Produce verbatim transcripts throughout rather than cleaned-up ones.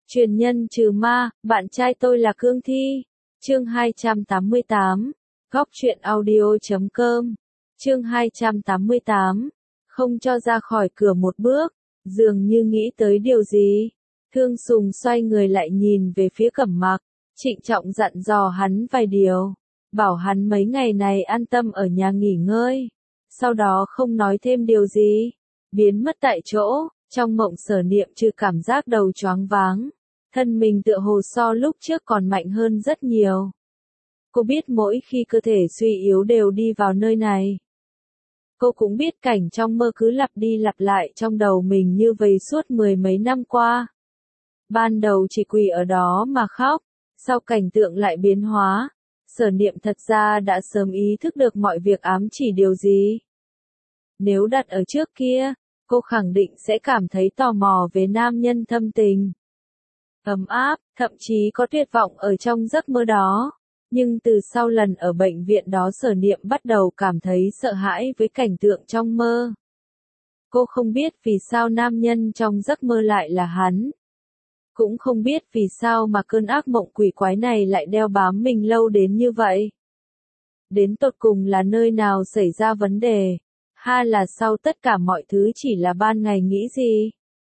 Truyền nhân trừ ma, bạn trai tôi là Cương Thi. Chương hai trăm tám mươi tám. Góc truyện audio chấm com. Chương hai trăm tám mươi tám. Không cho ra khỏi cửa một bước, dường như nghĩ tới điều gì. Thương Sùng xoay người lại nhìn về phía Cẩm Mặc, trịnh trọng dặn dò hắn vài điều, bảo hắn mấy ngày này an tâm ở nhà nghỉ ngơi. Sau đó không nói thêm điều gì, biến mất tại chỗ. Trong mộng Sở Niệm trừ cảm giác đầu choáng váng, thân mình tựa hồ so lúc trước còn mạnh hơn rất nhiều. Cô biết mỗi khi cơ thể suy yếu đều đi vào nơi này. Cô cũng biết cảnh trong mơ cứ lặp đi lặp lại trong đầu mình như vậy suốt mười mấy năm qua. Ban đầu chỉ quỳ ở đó mà khóc, sau cảnh tượng lại biến hóa. Sở Niệm thật ra đã sớm ý thức được mọi việc ám chỉ điều gì. Nếu đặt ở trước kia, cô khẳng định sẽ cảm thấy tò mò về nam nhân thâm tình, ấm áp, thậm chí có tuyệt vọng ở trong giấc mơ đó. Nhưng từ sau lần ở bệnh viện đó Sở Niệm bắt đầu cảm thấy sợ hãi với cảnh tượng trong mơ. Cô không biết vì sao nam nhân trong giấc mơ lại là hắn. Cũng không biết vì sao mà cơn ác mộng quỷ quái này lại đeo bám mình lâu đến như vậy. Đến tột cùng là nơi nào xảy ra vấn đề? Hay là sau tất cả mọi thứ chỉ là ban ngày nghĩ gì?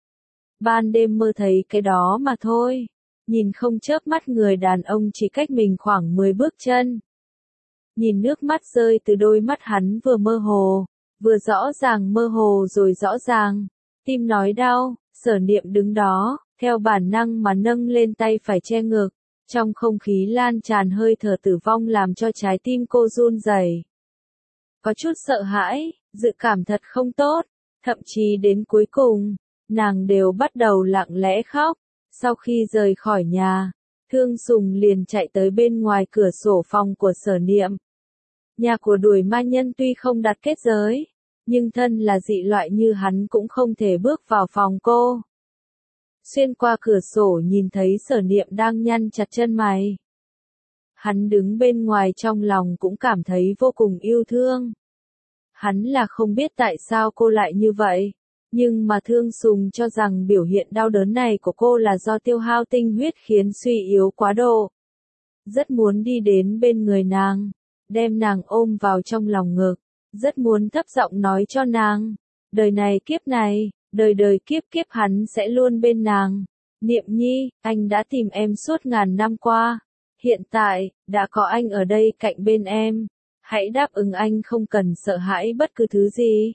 Ban đêm mơ thấy cái đó mà thôi. Nhìn không chớp mắt người đàn ông chỉ cách mình khoảng mười bước chân. Nhìn nước mắt rơi từ đôi mắt hắn vừa mơ hồ, vừa rõ ràng mơ hồ rồi rõ ràng. Tim nói đau, Sở Niệm đứng đó, theo bản năng mà nâng lên tay phải che ngực. Trong không khí lan tràn hơi thở tử vong làm cho trái tim cô run rẩy. Có chút sợ hãi, dự cảm thật không tốt, thậm chí đến cuối cùng, nàng đều bắt đầu lặng lẽ khóc. Sau khi rời khỏi nhà, Thương Sùng liền chạy tới bên ngoài cửa sổ phòng của Sở Niệm. Nhà của đuổi ma nhân tuy không đặt kết giới, nhưng thân là dị loại như hắn cũng không thể bước vào phòng cô. Xuyên qua cửa sổ nhìn thấy Sở Niệm đang nhăn chặt chân mày. Hắn đứng bên ngoài trong lòng cũng cảm thấy vô cùng yêu thương. Hắn là không biết tại sao cô lại như vậy. Nhưng mà Thương Sùng cho rằng biểu hiện đau đớn này của cô là do tiêu hao tinh huyết khiến suy yếu quá độ. Rất muốn đi đến bên người nàng, đem nàng ôm vào trong lòng ngực, rất muốn thấp giọng nói cho nàng, đời này kiếp này, đời đời kiếp kiếp hắn sẽ luôn bên nàng. Niệm nhi, anh đã tìm em suốt ngàn năm qua, hiện tại, đã có anh ở đây cạnh bên em, hãy đáp ứng anh không cần sợ hãi bất cứ thứ gì.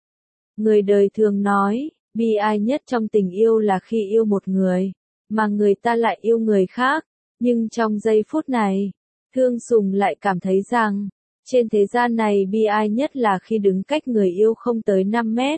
Người đời thường nói, bi ai nhất trong tình yêu là khi yêu một người, mà người ta lại yêu người khác. Nhưng trong giây phút này, Thương Sùng lại cảm thấy rằng, trên thế gian này bi ai nhất là khi đứng cách người yêu không tới năm mét.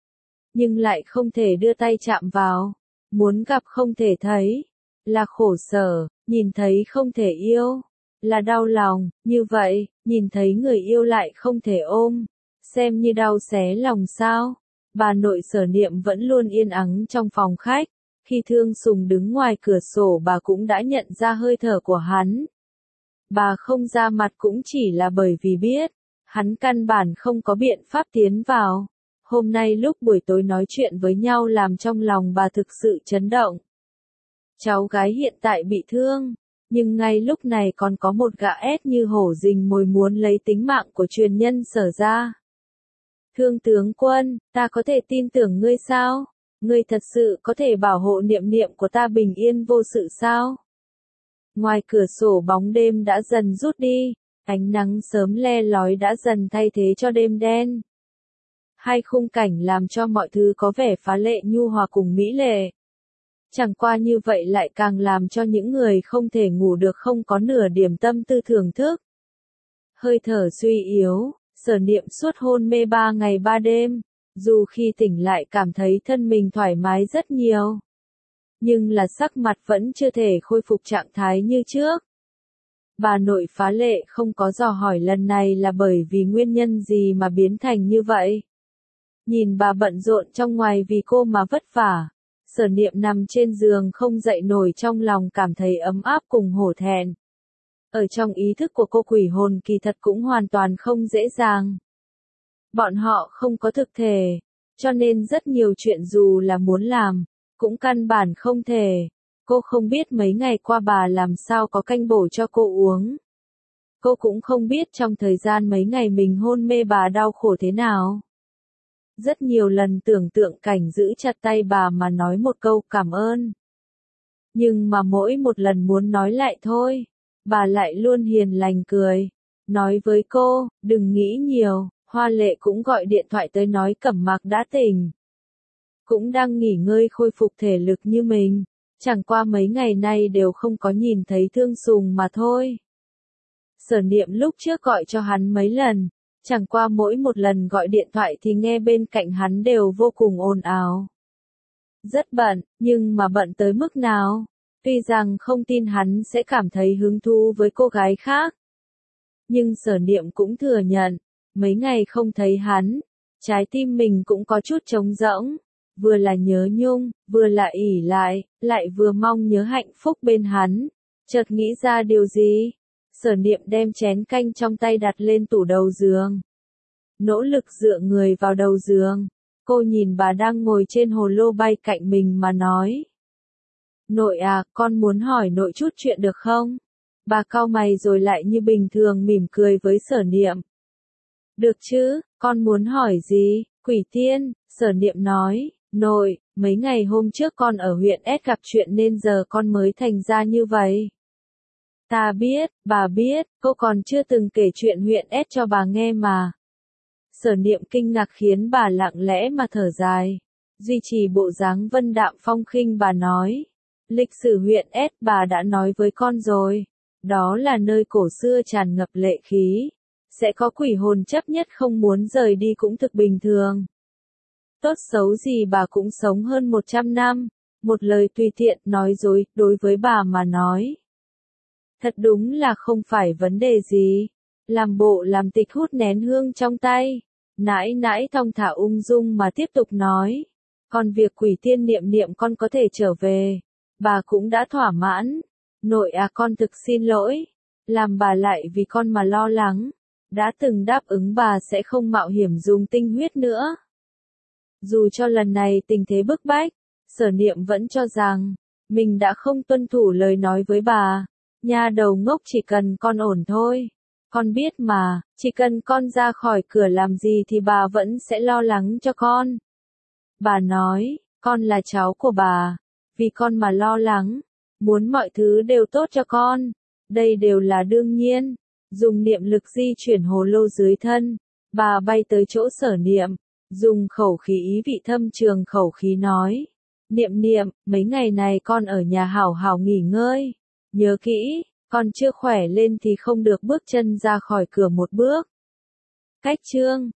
Nhưng lại không thể đưa tay chạm vào, muốn gặp không thể thấy, là khổ sở, nhìn thấy không thể yêu, là đau lòng, như vậy, nhìn thấy người yêu lại không thể ôm. Xem như đau xé lòng sao. Bà nội Sở Niệm vẫn luôn yên ắng trong phòng khách. Khi Thương Sùng đứng ngoài cửa sổ bà cũng đã nhận ra hơi thở của hắn. Bà không ra mặt cũng chỉ là bởi vì biết, hắn căn bản không có biện pháp tiến vào. Hôm nay lúc buổi tối nói chuyện với nhau làm trong lòng bà thực sự chấn động. Cháu gái hiện tại bị thương, nhưng ngay lúc này còn có một gã ép như hổ rình mồi muốn lấy tính mạng của truyền nhân Sở ra. Thương tướng quân, ta có thể tin tưởng ngươi sao? Ngươi thật sự có thể bảo hộ Niệm Niệm của ta bình yên vô sự sao? Ngoài cửa sổ bóng đêm đã dần rút đi, ánh nắng sớm le lói đã dần thay thế cho đêm đen. Hai khung cảnh làm cho mọi thứ có vẻ phá lệ nhu hòa cùng mỹ lệ. Chẳng qua như vậy lại càng làm cho những người không thể ngủ được không có nửa điểm tâm tư thưởng thức. Hơi thở suy yếu. Sở Niệm suốt hôn mê ba ngày ba đêm, dù khi tỉnh lại cảm thấy thân mình thoải mái rất nhiều. Nhưng là sắc mặt vẫn chưa thể khôi phục trạng thái như trước. Bà nội phá lệ không có dò hỏi lần này là bởi vì nguyên nhân gì mà biến thành như vậy. Nhìn bà bận rộn trong ngoài vì cô mà vất vả, Sở Niệm nằm trên giường không dậy nổi trong lòng cảm thấy ấm áp cùng hổ thẹn. Ở trong ý thức của cô quỷ hồn kỳ thật cũng hoàn toàn không dễ dàng. Bọn họ không có thực thể, cho nên rất nhiều chuyện dù là muốn làm, cũng căn bản không thể. Cô không biết mấy ngày qua bà làm sao có canh bổ cho cô uống. Cô cũng không biết trong thời gian mấy ngày mình hôn mê bà đau khổ thế nào. Rất nhiều lần tưởng tượng cảnh giữ chặt tay bà mà nói một câu cảm ơn. Nhưng mà mỗi một lần muốn nói lại thôi, bà lại luôn hiền lành cười. Nói với cô, đừng nghĩ nhiều, Hoa Lệ cũng gọi điện thoại tới nói Cẩm Mạc đã tỉnh. Cũng đang nghỉ ngơi khôi phục thể lực như mình, chẳng qua mấy ngày nay đều không có nhìn thấy Thương Sùng mà thôi. Sở Niệm lúc trước gọi cho hắn mấy lần, chẳng qua mỗi một lần gọi điện thoại thì nghe bên cạnh hắn đều vô cùng ồn ào. Rất bận, nhưng mà bận tới mức nào? Tuy rằng không tin hắn sẽ cảm thấy hứng thú với cô gái khác. Nhưng Sở Niệm cũng thừa nhận, mấy ngày không thấy hắn, trái tim mình cũng có chút trống rỗng, vừa là nhớ nhung, vừa là ỉ lại, lại vừa mong nhớ hạnh phúc bên hắn. Chợt nghĩ ra điều gì? Sở Niệm đem chén canh trong tay đặt lên tủ đầu giường. Nỗ lực dựa người vào đầu giường, cô nhìn bà đang ngồi trên hồ lô bay cạnh mình mà nói. Nội à, con muốn hỏi nội chút chuyện được không? Bà cau mày rồi lại như bình thường mỉm cười với Sở Niệm. Được chứ, con muốn hỏi gì? Quỷ tiên, Sở Niệm nói, nội, mấy ngày hôm trước con ở huyện S gặp chuyện nên giờ con mới thành ra như vậy. Ta biết, bà biết, cô còn chưa từng kể chuyện huyện S cho bà nghe mà. Sở Niệm kinh ngạc khiến bà lặng lẽ mà thở dài. Duy trì bộ dáng vân đạm phong khinh bà nói. Lịch sử huyện S bà đã nói với con rồi. Đó là nơi cổ xưa tràn ngập lệ khí. Sẽ có quỷ hồn chấp nhất không muốn rời đi cũng thực bình thường. Tốt xấu gì bà cũng sống hơn một trăm năm. Một lời tùy tiện nói dối, đối với bà mà nói. Thật đúng là không phải vấn đề gì. Làm bộ làm tịch hút nén hương trong tay. Nãi nãi thong thả ung dung mà tiếp tục nói. Còn việc quỷ tiên Niệm Niệm con có thể trở về. Bà cũng đã thỏa mãn. Nội à, con thực xin lỗi. Làm bà lại vì con mà lo lắng. Đã từng đáp ứng bà sẽ không mạo hiểm dùng tinh huyết nữa. Dù cho lần này tình thế bức bách, Sở Niệm vẫn cho rằng, mình đã không tuân thủ lời nói với bà. Nha đầu ngốc, chỉ cần con ổn thôi. Con biết mà, chỉ cần con ra khỏi cửa làm gì thì bà vẫn sẽ lo lắng cho con. Bà nói, con là cháu của bà. Vì con mà lo lắng. Muốn mọi thứ đều tốt cho con. Đây đều là đương nhiên. Dùng niệm lực di chuyển hồ lô dưới thân. Bà bay tới chỗ Sở Niệm. Dùng khẩu khí ý vị thâm trường khẩu khí nói. Niệm Niệm, mấy ngày này con ở nhà hảo hảo nghỉ ngơi. Nhớ kỹ, con chưa khỏe lên thì không được bước chân ra khỏi cửa một bước. Cách chương